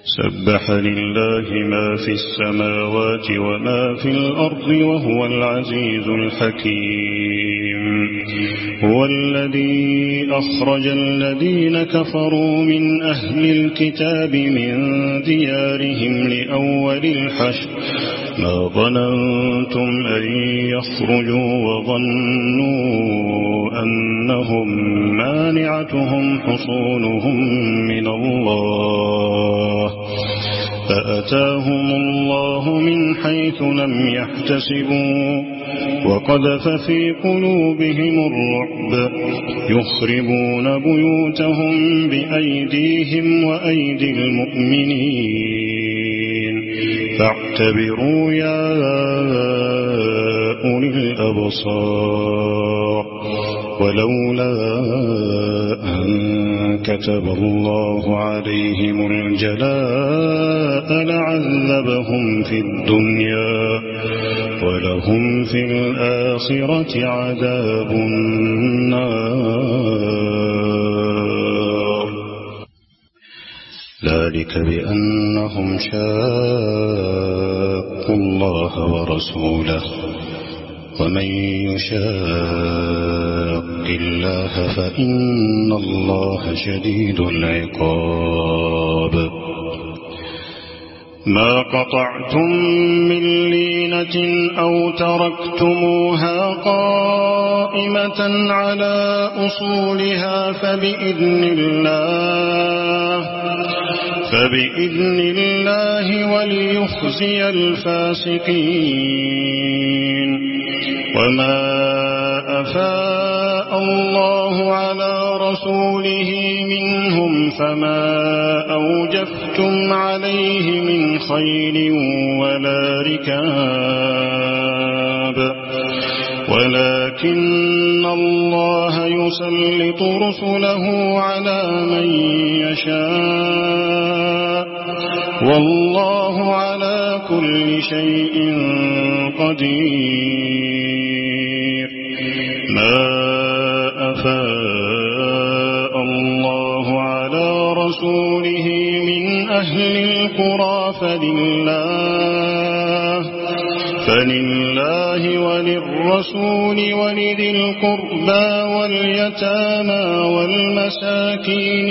سبح لله ما في السماوات وما في الأرض وهو العزيز الحكيم. هو الذي أخرج الذين كفروا من أهل الكتاب من ديارهم لأول الحشر ما ظننتم أن يخرجوا وظنوا أنهم مانعتهم حصونهم من الله فأتاهم الله من حيث لم يحتسبوا وقذف في قلوبهم الرعب يخربون بيوتهم بأيديهم وأيدي المؤمنين فاعتبروا يا أولي الأبصار. ولولا أن كتب الله عليهم الجلاء لعذبهم في الدنيا ولهم في الآخرة عذاب النار. ذلك بأنهم شاقوا الله ورسوله ومن يشاق الله فإن الله شديد العقاب. ما قطعتم من لينة أو تركتموها قائمة على أصولها فبإذن الله وليخزي الفاسقين. وما أفاء الله على رسوله منهم فما أوجفتم عليه من خيل ولا ركاب ولكن الله يسلط رسله على من يشاء والله على كل شيء قدير. ما أفاء الله على رسوله من أهل القرى فلله وللرسول ولذي القربى واليتامى والمساكين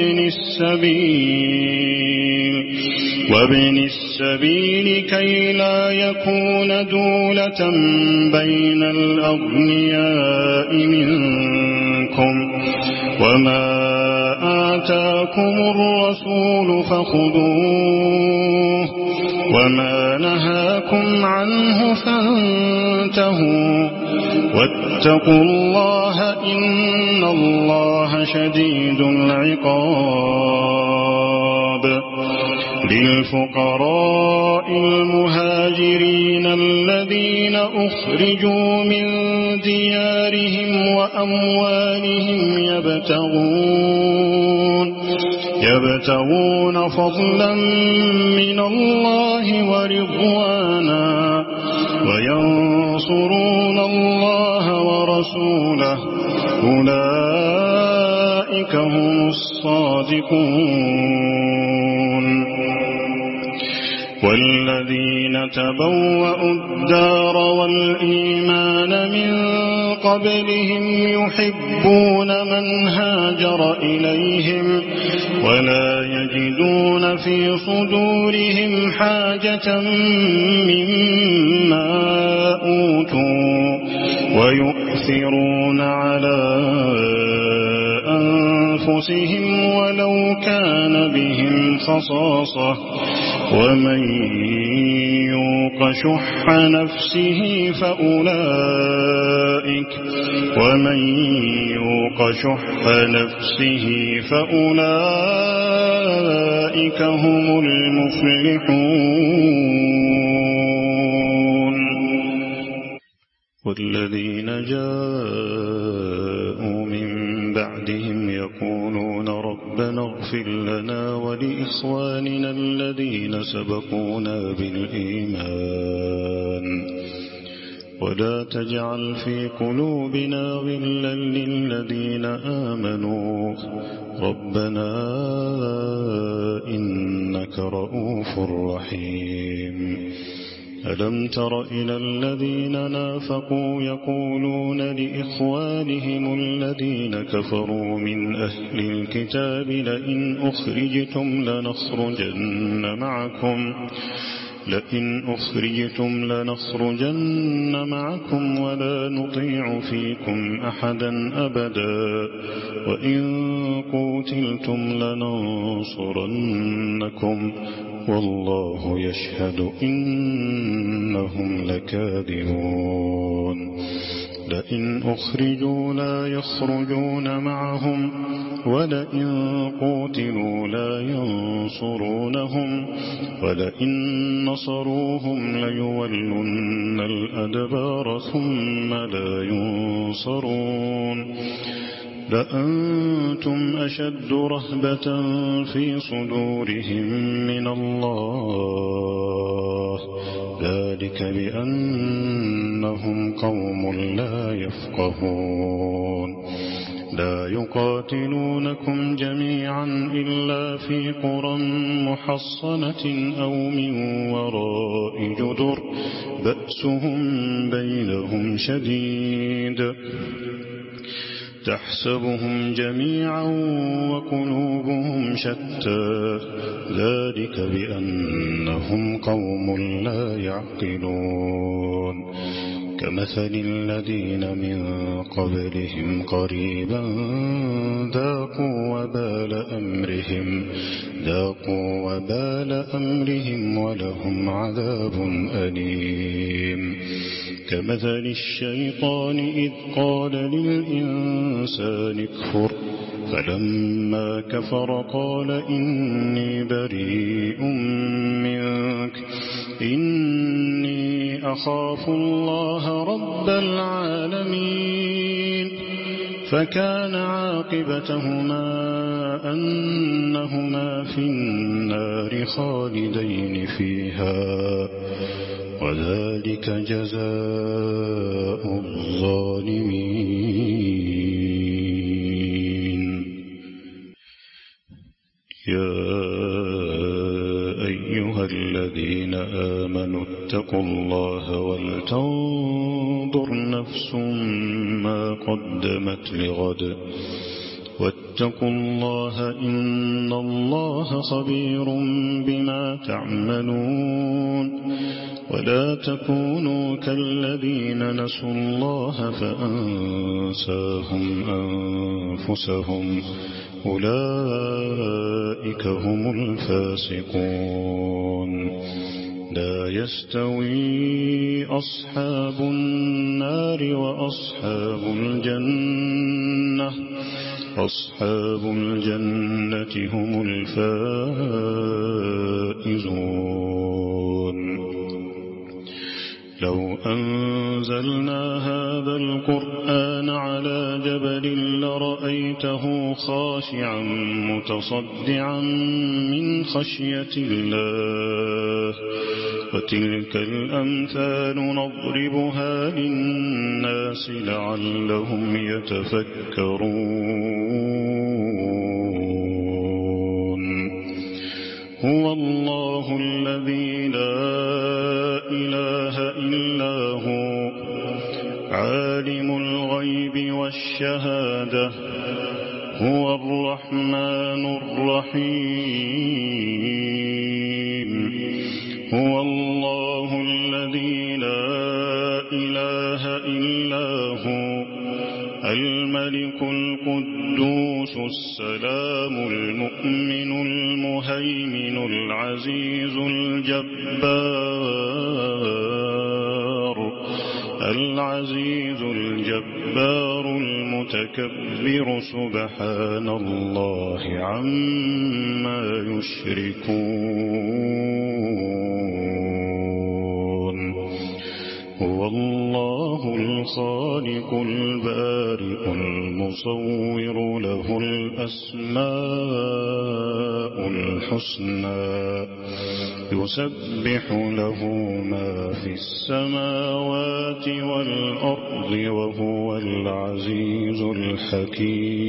وابن السبيل كي لا يكون دولة بين الأغنياء منكم. وما آتاكم الرسول فخذوه وما نهاكم عنه فانتهوا واتقوا الله إن الله شديد العقاب. للفقراء المهاجرين الذين أخرجوا من ديارهم وأموالهم يبتغون فضلا من الله ورضوانا وينصرون الله ورسوله أولئك هم الصادقون. والذين تبوأوا الدار والإيمان من قبلهم يحبون من هاجر إليهم ولا يجدون في صدورهم حاجة مما أوتوا ويؤثرون على أنفسهم ولو كان بهم خصاصة ومن يوق شح نفسه فأولئك هم المفلحون. والذين جاءوا من بعدهم يقولون ربنا اغفر لنا ولإخواننا الذين سبقونا بالإيمان ولا تجعل في قلوبنا غلا للذين آمنوا ربنا إنك إنك رؤوف رحيم ألم تر إلى الذين نافقوا يقولون لإخوانهم الذين كفروا من أهل الكتاب لئن أخرجتم لنخرجن معكم ولا نطيع فيكم أحدا أبدا وإن قوتلتم لننصرنكم والله يشهد إنهم لكاذبون لئن أخرجوا لا يخرجون معهم ولئن قوتلوا لا ينصرونهم ولئن نصروهم ليولن الأدبار ثم لا ينصرون لأنتم أشد رهبة في صدورهم من الله ذلك بأنهم قوم لا يفقهون لا يقاتلونكم جميعا إلا في قرى محصنة أو من وراء جدر بأسهم بينهم شديد تحسبهم جميعا وقلوبهم شتى ذلك بأنهم قوم لا يعقلون كمثل الذين من قبلهم قريبا ذاقوا وبال أمرهم ولهم عذاب أليم كمثل الشيطان إذ قال للإنسان اكفر فلما كفر قال إني بريء منك إني أخاف الله رب العالمين فكان عاقبتهما أنهما في النار خالدين فيها وذلك جزاء الظالمين يا أيها الذين آمنوا اتقوا الله ولتنظر نفس ما قدمت لغد واتقوا الله إن الله خبير بما تعملون ولا تكونوا كالذين نسوا الله فأنساهم أنفسهم أولئك هم الفاسقون لا يستوي أصحاب النار وأصحاب الجنة هم الفائزون لو أنزلنا هذا القرآن على جبل لرأيته خاشعا متصدعا من خشية الله وتلك الأمثال نضربها للناس لعلهم يتفكرون هو الله الذي لا إله إلا هو عالم الغيب والشهادة هو الرحمن الرحيم هو الله الذي لا إله إلا هو الملك القدوس السلام المؤمن المهيمن العزيز الجبار المتكبر سبحان الله عما يشركون هو الله الخالق البارئ المصور له الأسماء الحسنى يسبح له ما في السماوات والأرض وهو العزيز الحكيم